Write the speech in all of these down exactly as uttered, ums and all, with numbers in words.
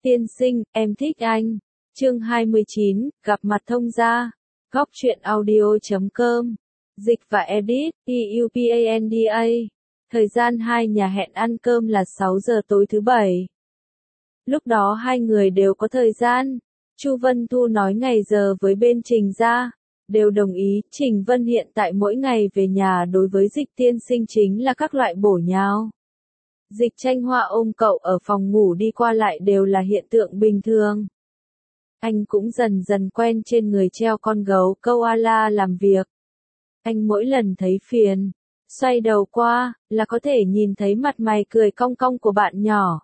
Tiên sinh, em thích anh. Chương hai mươi chín, gặp mặt thông gia. Góc truyện audio chấm com. Dịch và edit, EUPANDA. Thời gian hai nhà hẹn ăn cơm là sáu giờ tối thứ bảy. Lúc đó hai người đều có thời gian. Chu Vân Thu nói ngày giờ với bên Trình gia, đều đồng ý. Trình Vân hiện tại mỗi ngày về nhà đối với Dịch tiên sinh chính là các loại bổ nhào. Dịch Tranh Hoa ôm cậu ở phòng ngủ đi qua lại đều là hiện tượng bình thường. Anh cũng dần dần quen trên người treo con gấu koala làm việc. Anh mỗi lần thấy phiền, xoay đầu qua, là có thể nhìn thấy mặt mày cười cong cong của bạn nhỏ.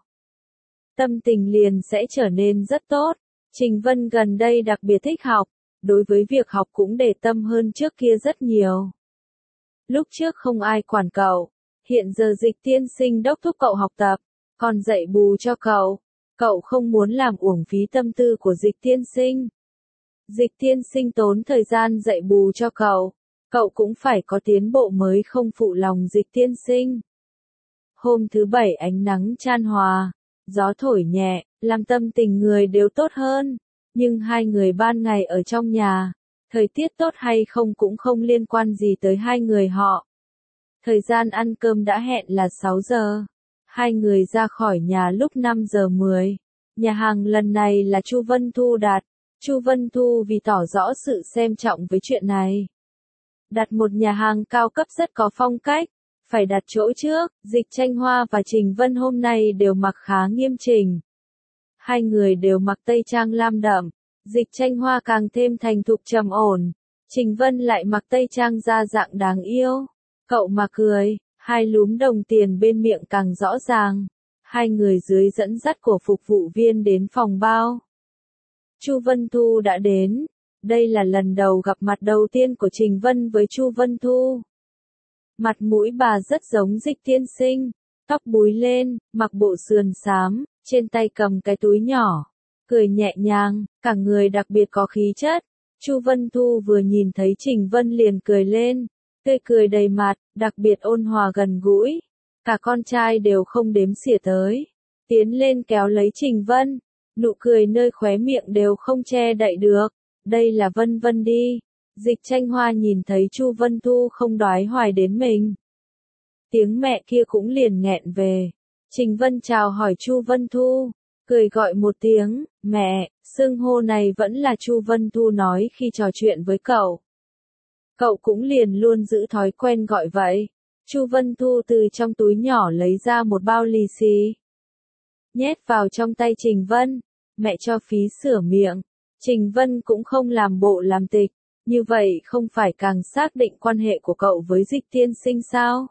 Tâm tình liền sẽ trở nên rất tốt. Trình Vân gần đây đặc biệt thích học, đối với việc học cũng để tâm hơn trước kia rất nhiều. Lúc trước không ai quản cậu, hiện giờ Dịch tiên sinh đốc thúc cậu học tập, còn dạy bù cho cậu. Cậu không muốn làm uổng phí tâm tư của Dịch tiên sinh. Dịch tiên sinh tốn thời gian dạy bù cho cậu, cậu cũng phải có tiến bộ mới không phụ lòng Dịch tiên sinh. Hôm thứ bảy ánh nắng chan hòa, gió thổi nhẹ, làm tâm tình người đều tốt hơn, nhưng hai người ban ngày ở trong nhà, thời tiết tốt hay không cũng không liên quan gì tới hai người họ. Thời gian ăn cơm đã hẹn là sáu giờ. Hai người ra khỏi nhà lúc năm giờ mười. Nhà hàng lần này là Chu Vân Thu đặt. Chu Vân Thu vì tỏ rõ sự xem trọng với chuyện này, đặt một nhà hàng cao cấp rất có phong cách. Phải đặt chỗ trước. Dịch Tranh Hoa và Trình Vân hôm nay đều mặc khá nghiêm chỉnh. Hai người đều mặc tây trang lam đậm. Dịch Tranh Hoa càng thêm thành thục trầm ổn. Trình Vân lại mặc tây trang da dạng đáng yêu. Cậu mà cười, hai lúm đồng tiền bên miệng càng rõ ràng. Hai người dưới dẫn dắt của phục vụ viên đến phòng bao. Chu Vân Thu đã đến. Đây là lần đầu gặp mặt đầu tiên của Trình Vân với Chu Vân Thu. Mặt mũi bà rất giống Dịch tiên sinh, tóc búi lên, mặc bộ sườn xám, trên tay cầm cái túi nhỏ, cười nhẹ nhàng, cả người đặc biệt có khí chất. Chu Vân Thu vừa nhìn thấy Trình Vân liền cười lên, tươi cười đầy mặt, đặc biệt ôn hòa gần gũi. Cả con trai đều không đếm xỉa tới, tiến lên kéo lấy Trình Vân, nụ cười nơi khóe miệng đều không che đậy được. Đây là Vân Vân đi. Dịch Tranh Hoa nhìn thấy Chu Vân Thu không đoái hoài đến mình, tiếng mẹ kia cũng liền nghẹn về. Trình Vân chào hỏi Chu Vân Thu, cười gọi một tiếng, mẹ. Xưng hô này vẫn là Chu Vân Thu nói khi trò chuyện với cậu. Cậu cũng liền luôn giữ thói quen gọi vậy. Chu Vân Thu từ trong túi nhỏ lấy ra một bao lì xì, nhét vào trong tay Trình Vân. Mẹ cho phí sửa miệng. Trình Vân cũng không làm bộ làm tịch. Như vậy không phải càng xác định quan hệ của cậu với Dịch tiên sinh sao?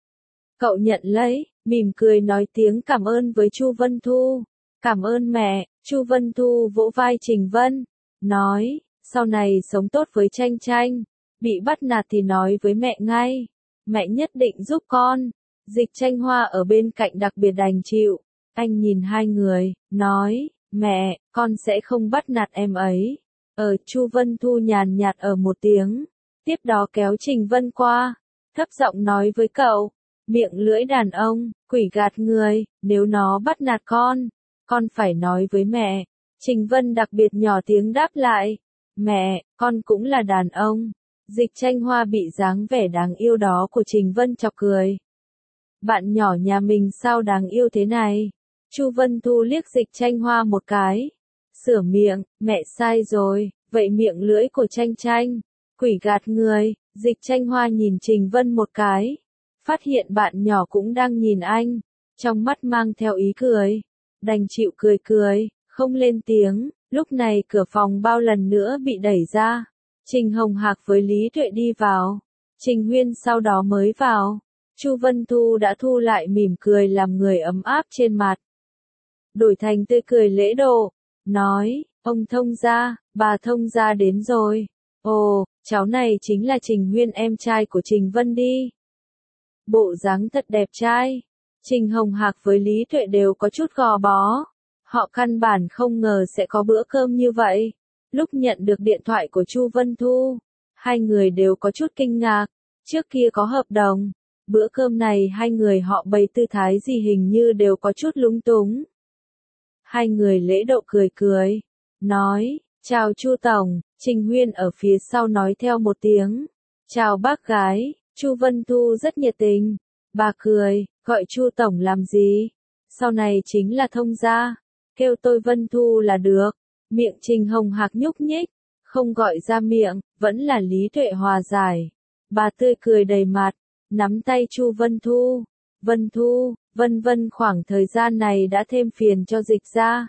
Cậu nhận lấy, mỉm cười nói tiếng cảm ơn với Chu Vân Thu. Cảm ơn mẹ. Chu Vân Thu vỗ vai Trình Vân, nói, sau này sống tốt với Tranh Tranh, bị bắt nạt thì nói với mẹ ngay, mẹ nhất định giúp con. Dịch Tranh Hoa ở bên cạnh đặc biệt đành chịu. Anh nhìn hai người, nói, mẹ, con sẽ không bắt nạt em ấy. Ở Chu Vân Thu nhàn nhạt ở một tiếng, tiếp đó kéo Trình Vân qua, thấp giọng nói với cậu, miệng lưỡi đàn ông, quỷ gạt người, nếu nó bắt nạt con, con phải nói với mẹ. Trình Vân đặc biệt nhỏ tiếng đáp lại, mẹ, con cũng là đàn ông. Dịch Tranh Hoa bị dáng vẻ đáng yêu đó của Trình Vân chọc cười. Bạn nhỏ nhà mình sao đáng yêu thế này? Chu Vân Thu liếc Dịch Tranh Hoa một cái, sửa miệng, mẹ sai rồi, vậy miệng lưỡi của Tranh Tranh, quỷ gạt người. Dịch Tranh Hoa nhìn Trình Vân một cái, phát hiện bạn nhỏ cũng đang nhìn anh, trong mắt mang theo ý cười, đành chịu cười cười, không lên tiếng. Lúc này cửa phòng bao lần nữa bị đẩy ra, Trình Hồng Hạc với Lý Tuệ đi vào, Trình Huyên sau đó mới vào. Chu Vân Thu đã thu lại mỉm cười làm người ấm áp trên mặt, đổi thành tươi cười lễ độ, nói, ông thông gia, bà thông gia đến rồi. Ồ, cháu này chính là Trình Huyên em trai của Trình Vân đi. Bộ dáng thật đẹp trai. Trình Hồng Hạc với Lý Tuệ đều có chút gò bó. Họ căn bản không ngờ sẽ có bữa cơm như vậy. Lúc nhận được điện thoại của Chu Vân Thu, hai người đều có chút kinh ngạc. Trước kia có hợp đồng, bữa cơm này hai người họ bày tư thái gì hình như đều có chút lúng túng. Hai người lễ độ cười cười, nói, chào Chu Tổng, Trình Huyên ở phía sau nói theo một tiếng, chào bác gái, Chu Vân Thu rất nhiệt tình, bà cười, gọi Chu Tổng làm gì, sau này chính là thông gia, kêu tôi Vân Thu là được, miệng Trình Hồng Hạc nhúc nhích, không gọi ra miệng, vẫn là Lý Tuệ hòa giải, bà tươi cười đầy mặt, nắm tay Chu Vân Thu, Vân Thu, Vân Vân khoảng thời gian này đã thêm phiền cho Dịch gia.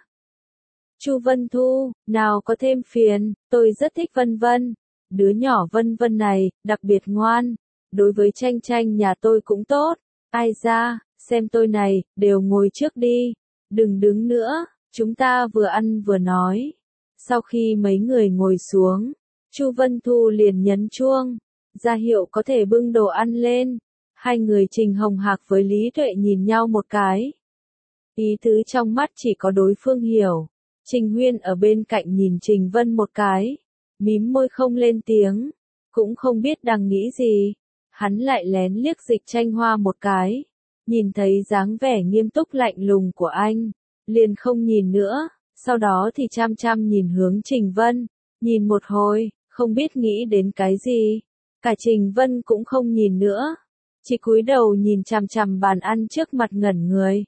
Chu Vân Thu, nào có thêm phiền, tôi rất thích Vân Vân. Đứa nhỏ Vân Vân này, đặc biệt ngoan. Đối với Tranh Tranh nhà tôi cũng tốt. Ai ra, xem tôi này, đều ngồi trước đi. Đừng đứng nữa, chúng ta vừa ăn vừa nói. Sau khi mấy người ngồi xuống, Chu Vân Thu liền nhấn chuông, ra hiệu có thể bưng đồ ăn lên. Hai người Trình Hồng Hạc với Lý Tuệ nhìn nhau một cái. Ý tứ trong mắt chỉ có đối phương hiểu. Trình Huyên ở bên cạnh nhìn Trình Vân một cái, mím môi không lên tiếng, cũng không biết đang nghĩ gì. Hắn lại lén liếc Dịch Tranh Hoa một cái, nhìn thấy dáng vẻ nghiêm túc lạnh lùng của anh, liền không nhìn nữa, sau đó thì chăm chăm nhìn hướng Trình Vân, nhìn một hồi, không biết nghĩ đến cái gì. Cả Trình Vân cũng không nhìn nữa, chỉ cúi đầu nhìn chằm chằm bàn ăn trước mặt ngẩn người.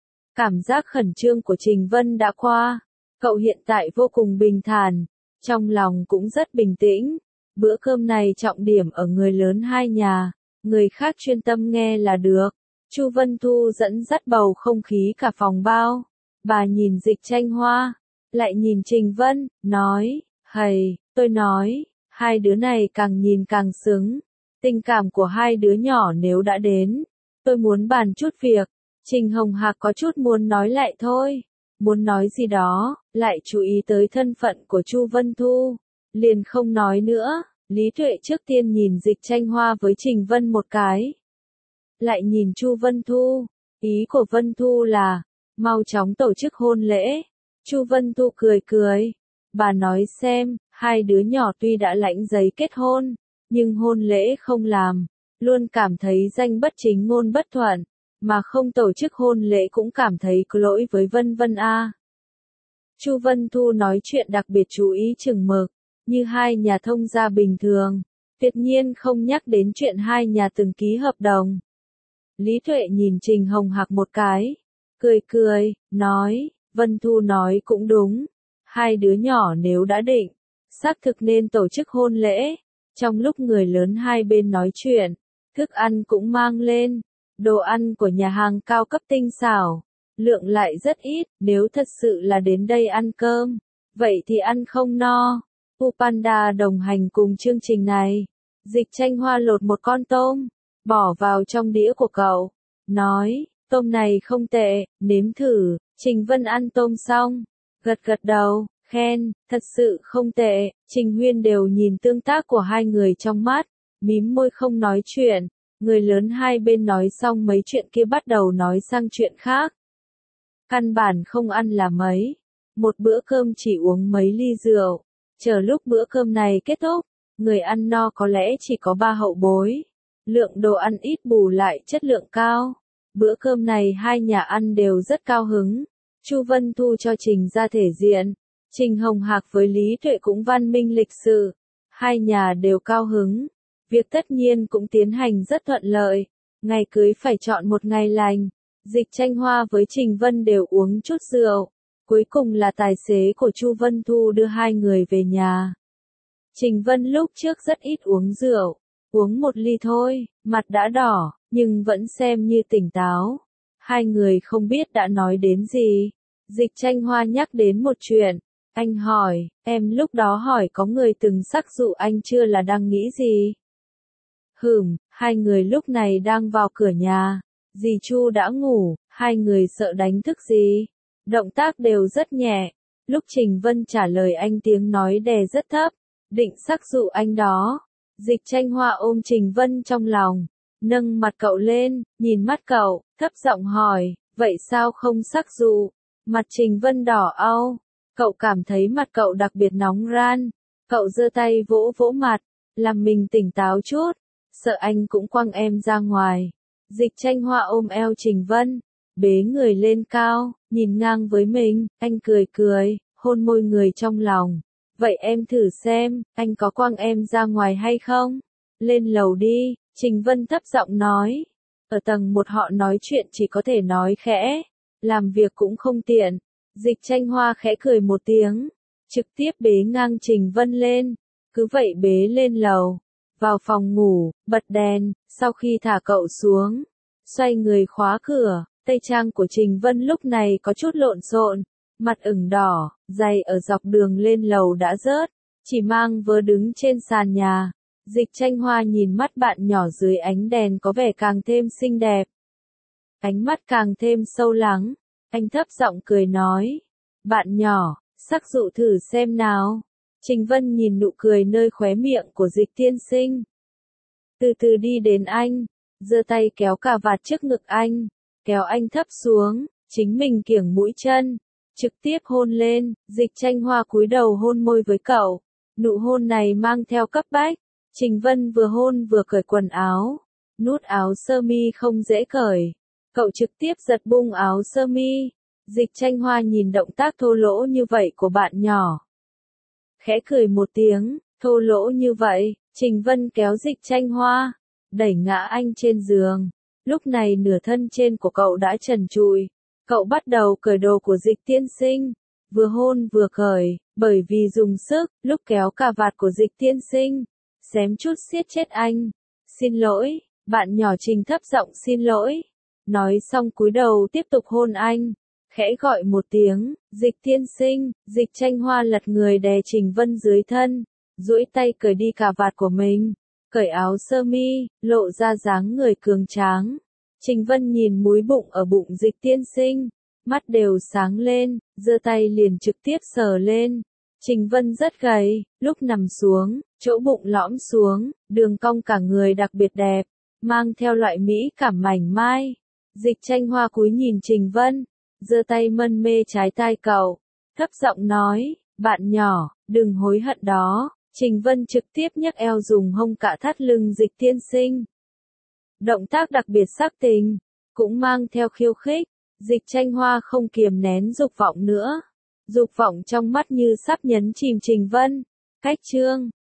Cảm giác khẩn trương của Trình Vân đã qua. Cậu hiện tại vô cùng bình thản, trong lòng cũng rất bình tĩnh. Bữa cơm này trọng điểm ở người lớn hai nhà, người khác chuyên tâm nghe là được. Chu Vân Thu dẫn dắt bầu không khí cả phòng bao. Bà nhìn Dịch Tranh Hoa, lại nhìn Trình Vân, nói, hầy, tôi nói, hai đứa này càng nhìn càng xứng. Tình cảm của hai đứa nhỏ nếu đã đến, tôi muốn bàn chút việc. Trình Hồng Hạc có chút muốn nói lại thôi. Muốn nói gì đó, lại chú ý tới thân phận của Chu Vân Thu, liền không nói nữa. Lý Tuệ trước tiên nhìn Dịch Tranh Hoa với Trình Vân một cái, lại nhìn Chu Vân Thu, ý của Vân Thu là, mau chóng tổ chức hôn lễ. Chu Vân Thu cười cười, bà nói xem, hai đứa nhỏ tuy đã lãnh giấy kết hôn, nhưng hôn lễ không làm, luôn cảm thấy danh bất chính ngôn bất thuận. Mà không tổ chức hôn lễ cũng cảm thấy có lỗi với Vân Vân a. Chu Vân Thu nói chuyện đặc biệt chú ý chừng mực, như hai nhà thông gia bình thường, tuyệt nhiên không nhắc đến chuyện hai nhà từng ký hợp đồng. Lý Tuệ nhìn Trình Hồng Hạc một cái, cười cười, nói, Vân Thu nói cũng đúng, hai đứa nhỏ nếu đã định, xác thực nên tổ chức hôn lễ. Trong lúc người lớn hai bên nói chuyện, thức ăn cũng mang lên. Đồ ăn của nhà hàng cao cấp tinh xảo, lượng lại rất ít, nếu thật sự là đến đây ăn cơm, vậy thì ăn không no. Pupanda đồng hành cùng chương trình này. Dịch Tranh Hoa lột một con tôm, bỏ vào trong đĩa của cậu, nói, tôm này không tệ, nếm thử. Trình Vân ăn tôm xong, gật gật đầu, khen, thật sự không tệ. Trình Huyên đều nhìn tương tác của hai người trong mắt, mím môi không nói chuyện. Người lớn hai bên nói xong mấy chuyện kia bắt đầu nói sang chuyện khác. Căn bản không ăn là mấy. Một bữa cơm chỉ uống mấy ly rượu. Chờ lúc bữa cơm này kết thúc, người ăn no có lẽ chỉ có ba hậu bối. Lượng đồ ăn ít bù lại chất lượng cao. Bữa cơm này hai nhà ăn đều rất cao hứng. Chu Vân Thu cho Trình ra thể diện. Trình Hồng Hạc với Lý Tuệ cũng văn minh lịch sự. Hai nhà đều cao hứng. Việc tất nhiên cũng tiến hành rất thuận lợi. Ngày cưới phải chọn một ngày lành. Dịch Tranh Hoa với Trình Vân đều uống chút rượu. Cuối cùng là tài xế của Chu Vân Thu đưa hai người về nhà. Trình Vân lúc trước rất ít uống rượu. Uống một ly thôi, mặt đã đỏ, nhưng vẫn xem như tỉnh táo. Hai người không biết đã nói đến gì. Dịch Tranh Hoa nhắc đến một chuyện. Anh hỏi, em lúc đó hỏi có người từng sắc dụ anh chưa là đang nghĩ gì? Hửm, hai người lúc này đang vào cửa nhà. Dì Chu đã ngủ, hai người sợ đánh thức gì. Động tác đều rất nhẹ. Lúc Trình Vân trả lời anh tiếng nói đè rất thấp. Định sắc dụ anh đó. Dịch Tranh Hoa ôm Trình Vân trong lòng. Nâng mặt cậu lên, nhìn mắt cậu, thấp giọng hỏi, vậy sao không sắc dụ? Mặt Trình Vân đỏ au. Cậu cảm thấy mặt cậu đặc biệt nóng ran. Cậu giơ tay vỗ vỗ mặt, làm mình tỉnh táo chút. Sợ anh cũng quăng em ra ngoài. Dịch Tranh Hoa ôm eo Trình Vân, bế người lên cao, nhìn ngang với mình, anh cười cười, hôn môi người trong lòng. Vậy em thử xem, anh có quăng em ra ngoài hay không? Lên lầu đi, Trình Vân thấp giọng nói. Ở tầng một họ nói chuyện chỉ có thể nói khẽ, làm việc cũng không tiện. Dịch Tranh Hoa khẽ cười một tiếng, trực tiếp bế ngang Trình Vân lên, cứ vậy bế lên lầu, vào phòng ngủ, bật đèn, sau khi thả cậu xuống, xoay người khóa cửa, tây trang của Trình Vân lúc này có chút lộn xộn, mặt ửng đỏ, giày ở dọc đường lên lầu đã rớt, chỉ mang vớ đứng trên sàn nhà. Dịch Tranh Hoa nhìn mắt bạn nhỏ dưới ánh đèn có vẻ càng thêm xinh đẹp. Ánh mắt càng thêm sâu lắng, anh thấp giọng cười nói. Bạn nhỏ, sắc dụ thử xem nào. Trình Vân nhìn nụ cười nơi khóe miệng của Dịch tiên sinh. Từ từ đi đến anh, giơ tay kéo cà vạt trước ngực anh, kéo anh thấp xuống, chính mình kiểng mũi chân, trực tiếp hôn lên. Dịch Tranh Hoa cúi đầu hôn môi với cậu. Nụ hôn này mang theo cấp bách. Trình Vân vừa hôn vừa cởi quần áo, nút áo sơ mi không dễ cởi. Cậu trực tiếp giật bung áo sơ mi. Dịch Tranh Hoa nhìn động tác thô lỗ như vậy của bạn nhỏ, khẽ cười một tiếng. Thô lỗ như vậy, Trình Vân kéo Dịch Tranh Hoa, đẩy ngã anh trên giường. Lúc này nửa thân trên của cậu đã trần trụi. Cậu bắt đầu cởi đồ của Dịch tiên sinh, vừa hôn vừa cởi, bởi vì dùng sức, lúc kéo cà vạt của Dịch tiên sinh, xém chút siết chết anh. Xin lỗi, bạn nhỏ Trình thấp giọng xin lỗi. Nói xong cúi đầu tiếp tục hôn anh, khẽ gọi một tiếng, Dịch tiên sinh. Dịch Tranh Hoa lật người đè Trình Vân dưới thân, duỗi tay cởi đi cà vạt của mình, cởi áo sơ mi, lộ ra dáng người cường tráng. Trình Vân nhìn múi bụng ở bụng Dịch tiên sinh, mắt đều sáng lên, giơ tay liền trực tiếp sờ lên. Trình Vân rất gầy, lúc nằm xuống, chỗ bụng lõm xuống, đường cong cả người đặc biệt đẹp, mang theo loại mỹ cảm mảnh mai. Dịch Tranh Hoa cúi nhìn Trình Vân, giơ tay mân mê trái tai cậu, thấp giọng nói, bạn nhỏ, đừng hối hận đó. Trình Vân trực tiếp nhấc eo dùng hông cạ thắt lưng Dịch tiên sinh. Động tác đặc biệt sắc tình, cũng mang theo khiêu khích. Dịch Tranh Hoa không kiềm nén dục vọng nữa. Dục vọng trong mắt như sắp nhấn chìm Trình Vân. Cách chương